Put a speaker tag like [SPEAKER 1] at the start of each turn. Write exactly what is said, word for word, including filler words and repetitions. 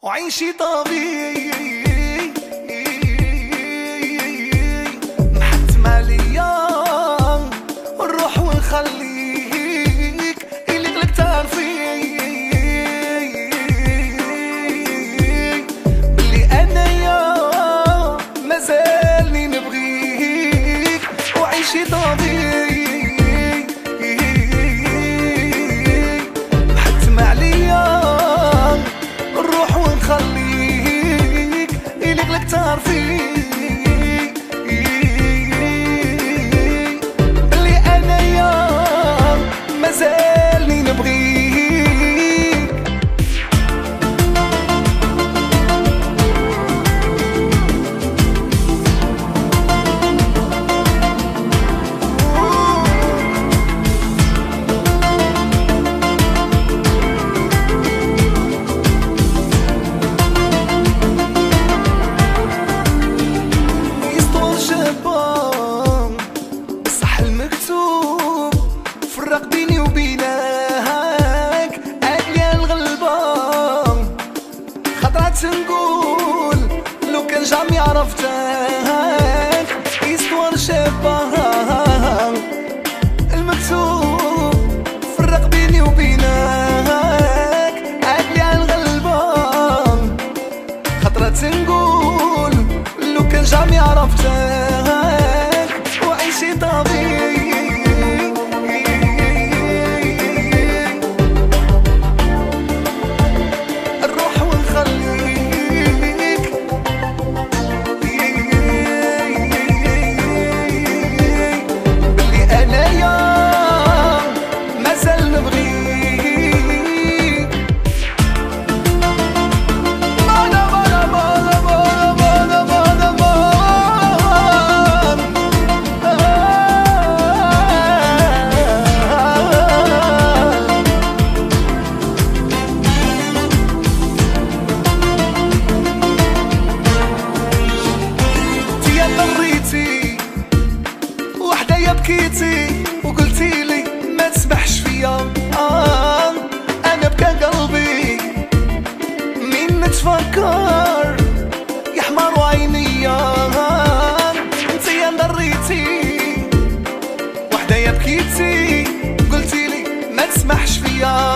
[SPEAKER 1] وعيشي طبيعي محتم عليا نروح ونخليك اللي قلك تعرفي بلي انايا مازالني نبغيك. وعيشي طبيعي محتم عليا نروح ونخليك اللي قلك تعرفي بلي انايا مازالني نبغيك. بصح المكتوب فرق بيني وبينك عالية الغلبة خطرات نقول لو كان جامي عرفتك يستوار شابة المكتوب فرق بيني وبينك عالية الغلبة خطرات نقول لو كان جامي عرفتك. وعيشي طبيعي نروح ونخليك بلي انايا مازال نبغيك. وحدايا بكيتي وقلتي لي ما تسبحش فيا آه انا بكى قلبي مين نتفكر يحمر عينيا آه انتيا ضريتي وحدايا بكيتي قلتي لي ما تسمحش فيا